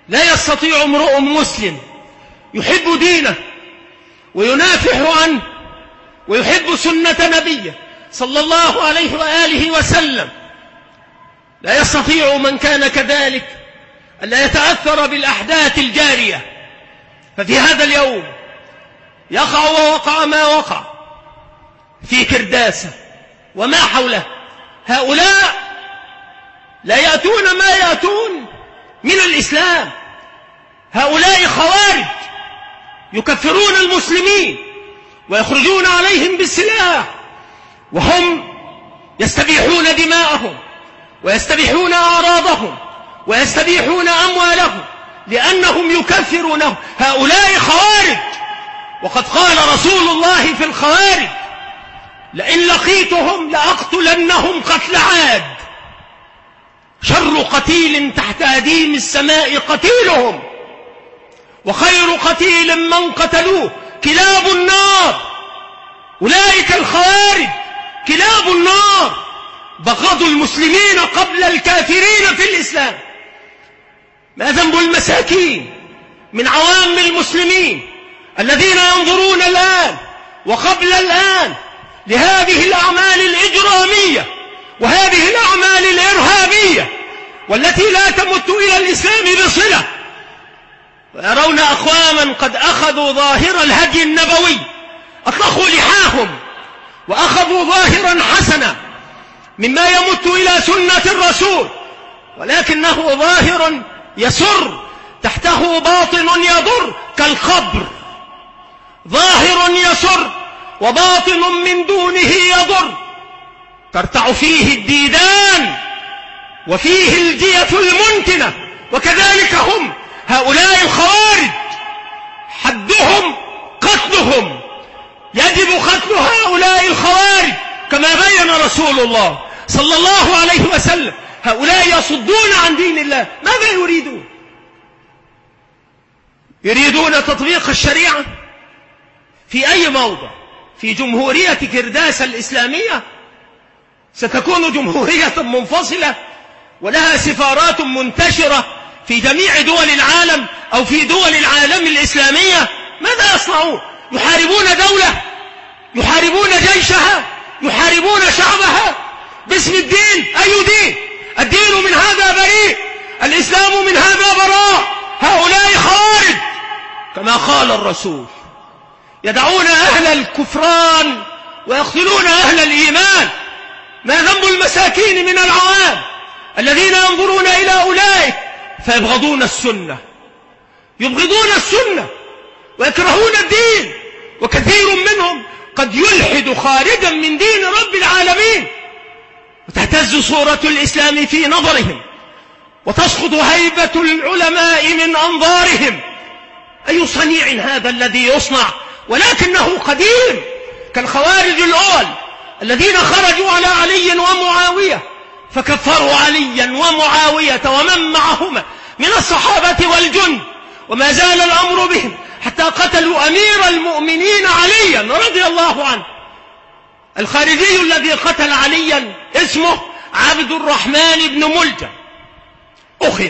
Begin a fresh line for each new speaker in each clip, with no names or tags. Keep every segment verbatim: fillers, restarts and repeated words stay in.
لا يستطيع امرؤ مسلم يحب دينه وينافح عنه ويحب سنة نبيه صلى الله عليه وآله وسلم، لا يستطيع من كان كذلك ألا يتأثر بالأحداث الجارية. ففي هذا اليوم يقع ووقع ما وقع في كرداسة وما حوله. هؤلاء لا يأتون ما يأتون من الإسلام، هؤلاء خوارج يكفرون المسلمين ويخرجون عليهم بالسلاح، وهم يستبيحون دماءهم ويستبيحون أعراضهم ويستبيحون أموالهم لأنهم يكفرونهم. هؤلاء خوارج، وقد قال رسول الله في الخوارج: لئن لقيتهم لأقتلنهم قتل عاد. شر قتيل تحت أديم السماء قتيلهم، وخير قتيل من قتلوه كلاب النار. أولئك الخوارج كلاب النار، بغضوا المسلمين قبل الكافرين في الإسلام. ما ذنب المساكين من عوام المسلمين الذين ينظرون الآن وقبل الآن لهذه الأعمال الإجرامية وهذه الأعمال الإرهابية والتي لا تمت إلى الإسلام بصلة، ويرون أقواما قد أخذوا ظاهر الهدي النبوي، أطلقوا لحاهم وأخذوا ظاهرا حسنا مما يمت إلى سنة الرسول، ولكنه ظاهر يسر تحته باطن يضر كالقبر، ظاهر يسر وباطن من دونه يضر، ترتع فيه الديدان وفيه الجية المنتنة. وكذلك هم هؤلاء الخوارج حدهم قتلهم، يجب قتل هؤلاء الخوارج كما بين رسول الله صلى الله عليه وسلم. هؤلاء يصدون عن دين الله. ماذا يريدون؟ يريدون تطبيق الشريعة في أي موضع؟ في جمهورية كرداسة الإسلامية ستكون جمهورية منفصلة ولها سفارات منتشرة في جميع دول العالم أو في دول العالم الإسلامية. ماذا يصنعون؟ يحاربون دولة، يحاربون جيشها، يحاربون شعبها باسم الدين. أي دين؟ الدين من هذا بريء، الإسلام من هذا براء. هؤلاء خوارج كما قال الرسول: يدعون أهل الكفران ويقتلون أهل الإيمان. ما ذنب المساكين من العوام الذين ينظرون إلى أولئك فيبغضون السنة، يبغضون السنة ويكرهون الدين، وكثير منهم قد يلحد خارجا من دين رب العالمين، وتهتز صورة الإسلام في نظرهم وتسقط هيبة العلماء من أنظارهم. أي صنيع هذا الذي يصنع ولكنه قديم، كالخوارج الأول الذين خرجوا على علي ومعاوية فكفروا عليا ومعاوية ومن معهما من الصحابة والجند، وما زال الأمر بهم حتى قتلوا أمير المؤمنين عليا رضي الله عنه. الخارجي الذي قتل عليا اسمه عبد الرحمن بن ملجم، أخذ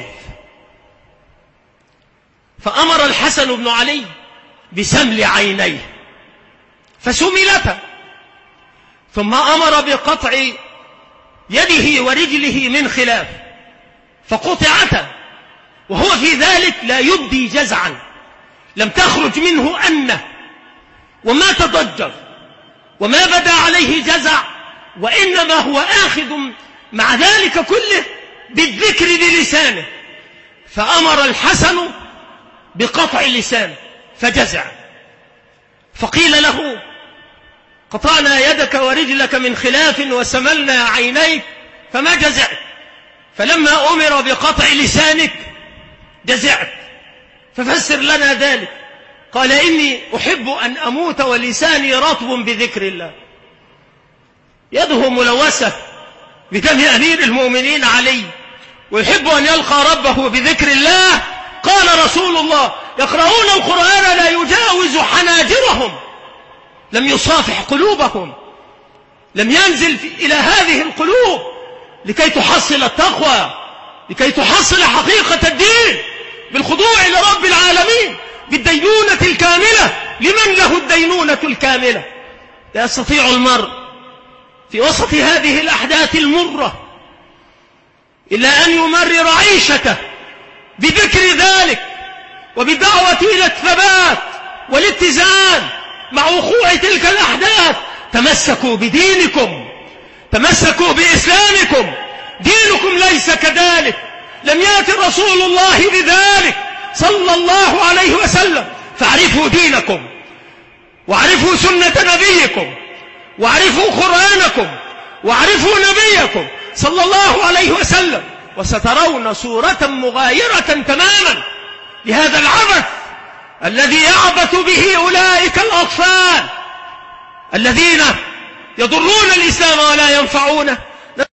فأمر الحسن بن علي بسمل عينيه فسملتا، ثم أمر بقطع يده ورجله من خلاف فقطعتا، وهو في ذلك لا يبدي جزعا، لم تخرج منه أنه وما تضجر وما بدا عليه جزع، وإنما هو آخذ مع ذلك كله بالذكر بلسانه. فأمر الحسن بقطع لسانه فجزع، فقيل له: قطعنا يدك ورجلك من خلاف وسملنا عينيك فما جزعت، فلما أمر بقطع لسانك جزعت، ففسر لنا ذلك. قال: إني أحب أن أموت ولساني رطب بذكر الله. يده ملوثة بدم أمير المؤمنين علي، ويحب أن يلقى ربه بذكر الله. قال رسول الله: يقرؤون القرآن لا يجاوز حناجرهم، لم يصافح قلوبهم، لم ينزل إلى هذه القلوب لكي تحصل التقوى، لكي تحصل حقيقة الدين بالخضوع لرب العالمين، بالدينونة الكاملة لمن له الدينونة الكاملة. لا يستطيع المرء في وسط هذه الأحداث المرة إلا أن يمرر عيشته بذكر ذلك وبالدعوة إلى الثبات والاتزان مع وقوع تلك الأحداث. تمسكوا بدينكم، تمسكوا بإسلامكم، دينكم ليس كذلك، لم يأتي رسول الله بذلك صلى الله عليه وسلم. فاعرفوا دينكم، واعرفوا سنة نبيكم، واعرفوا قرآنكم، واعرفوا نبيكم صلى الله عليه وسلم، وسترون صورة مغايرة تماما لهذا العبث الذي يعبث به أولئك الأطفال الذين يضرون الإسلام ولا ينفعونه.